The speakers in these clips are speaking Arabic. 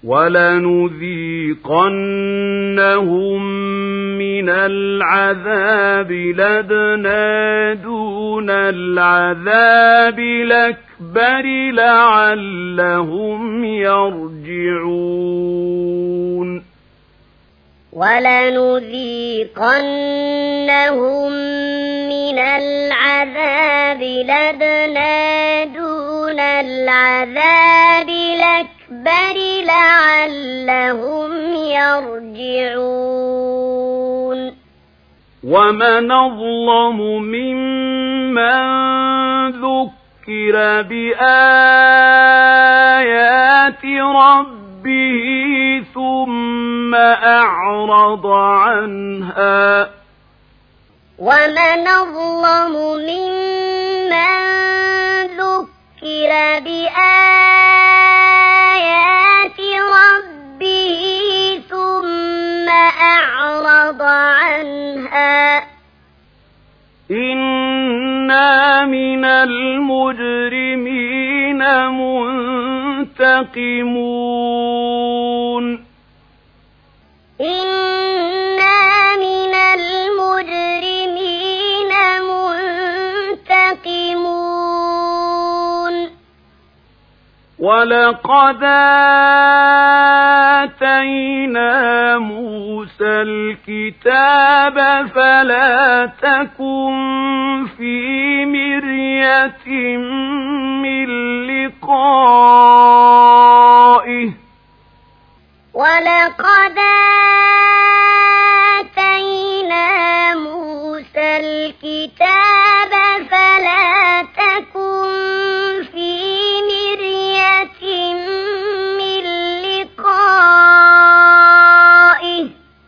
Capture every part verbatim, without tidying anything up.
وَلَنُذِيقَنَّهُم مِّنَ الْعَذَابِ الْأَدْنَىٰ دُونَ الْعَذَابِ الْأَكْبَرِ لَعَلَّهُمْ يَرْجِعُونَ وَلَنُذِيقَنَّهُم مِّنَ الْعَذَابِ الْأَدْنَىٰ دُونَ الْعَذَابِ الْأَكْبَرِ لَعَلَّهُمْ يَرْجِعُونَ وَمَنْ أَظْلَمُ مِمَّن ذُكِّرَ بِآيَاتِ رَبِّهِ ثُمَّ أَعْرَضَ عَنْهَا وَمَنْ أَظْلَمُ مِمَّن ذُكِّرَ بِآيَاتِ رَبِّهِ ثُمَّ أَعْرَضَ عَنْهَا إِنَّا مِنَ الْمُجْرِمِينَ مُنتَقِمُونَ إِنَّا مِنَ الْمُجْرِمِينَ مُنتَقِمُونَ وَلَقَدْ آتَيْنَا مُوسَى الْكِتَابَ فَلَا تَكُن فِي مِرْيَةٍ مِّن لِّقَائِهِ وَلَقَدْ آتَيْنَا مُوسَى الْكِتَابَ فَلَا تَكُن فِي مِرْيَةٍ مِّن لِّقَائِهِ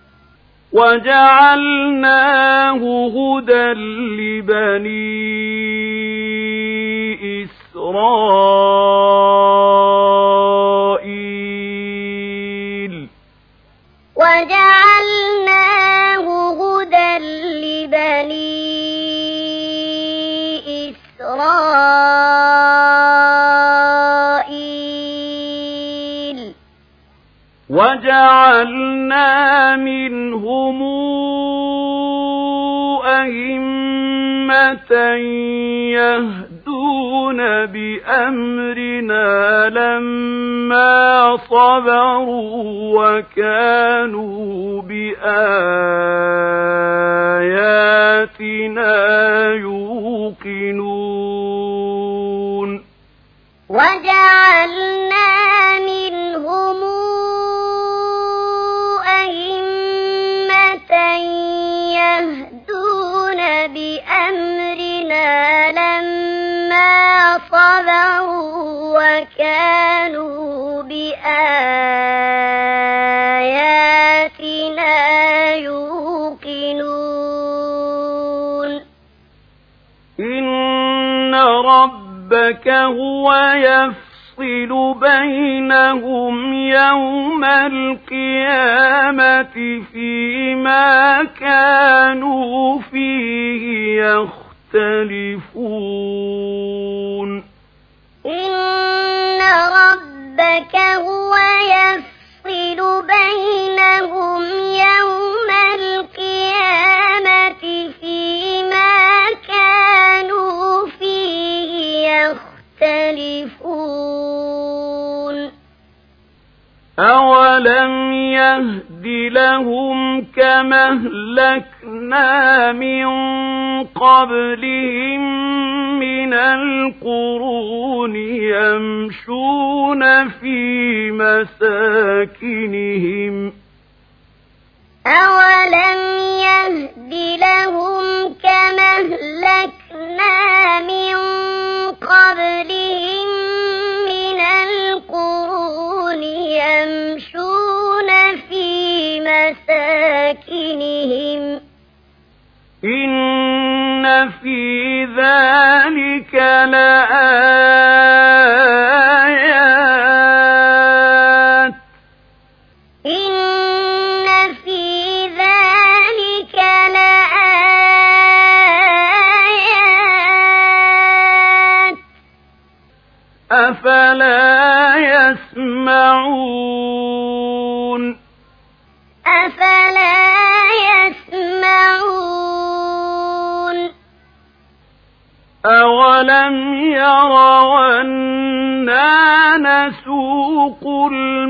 وَجَعَلْنَاهُ هُدًى لِّبَنِي إِسْرَائِيلَ وَجَعَلْنَاهُ هُدًى لِّبَنِي إِسْرَائِيلَ وَجَعَلْنَا مِنْهُمْ أَئِمَّةً يَهْدُونَ بِأَمْرِنَا لَمَّا صَبَرُوا وَكَانُوا بِآيَاتِنَا يُوقِنُونَ وَجَعَلْنَا مِنْهُمْ أَئِمَّةً يَهْدُونَ بِأَمْرِنَا لَمَّا صَبَرُوا وَكَانُوا بِآيَاتِنَا يُوقِنُونَ إِنَّ رَبَّكَ هُوَ يَفْصِلُ بَيْنَهُمْ يَوْمَ الْقِيَامَةِ فِيمَا كَانُوا فِيهِ يَخْتَلِفُونَ إِنَّ رَبَّكَ هُوَ يَفْصِلُ بَيْنَهُمْ يَوْمَ الْقِيَامَةِ فِيمَا كَانُوا فِيهِ يَخْتَلِفُونَ أَوَلَمْ يَهْدِ لَهُمْ كَمَا أَهْلَكْنَا مِن قَبْلِهِم مِّنَ الْقُرُونِ يَمْشُونَ فِي مَسَاكِنِهِمْ أَوَلَمْ يَهْدِ لَهُمْ كَمَا أَهْلَكْنَا مِن قَبْلِهِم مِّنَ الْقُرُونِ يَمْشُونَ فِي مَسَاكِنِهِمْ إِنَّ فِي ذَلِكَ لَآيَاتٍ إِنَّ فِي ذَلِكَ لَآيَاتٍ أَفَلَا يَسْمَعُونَ نسوق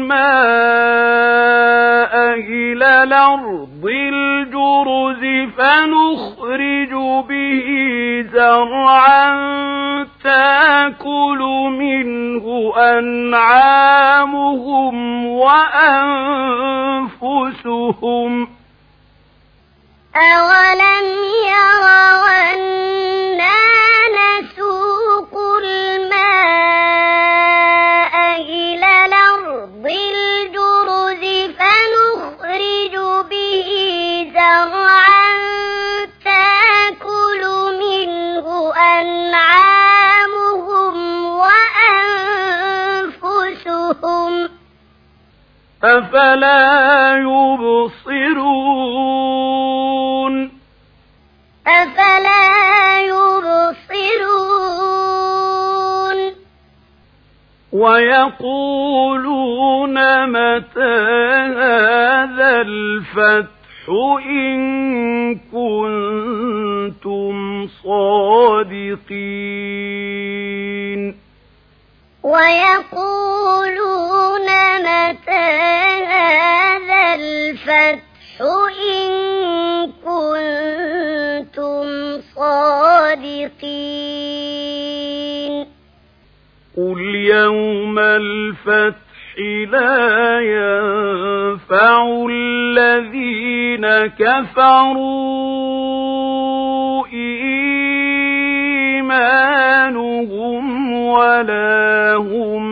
الماء إلى الأرض الجرز فنخرج به زرعا تأكل منه أنعامهم وأنفسهم أولم يروا أنا نسوق الماء إلى الأرض الجرز فنخرج به زرعا تأكل منه أنعامهم وأنفسهم أفلا يبصرون أفلا يبصرون ويقولون متى هذا الفتح إن كنتم صادقين ويقولون متى هذا الفتح إن كنتم صادقين قل يوم الفتح لا ينفع الذين كفروا إيمانهم ولا هم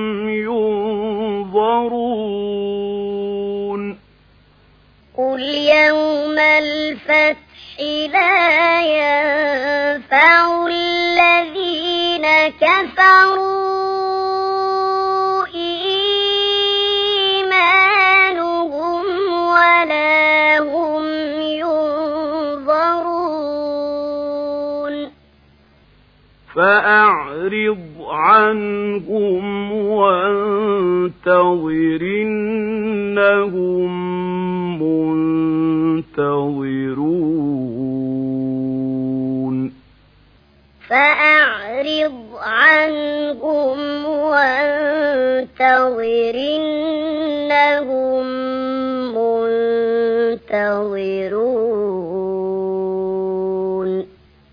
ينظرون قل يوم الفتح لا ينفع الذين كفروا إيمانهم ولا هم ينظرون فأعرض عنهم وانتظر إنهم منتظرون فأعرض عنهم وانتظر إنهم منتظرون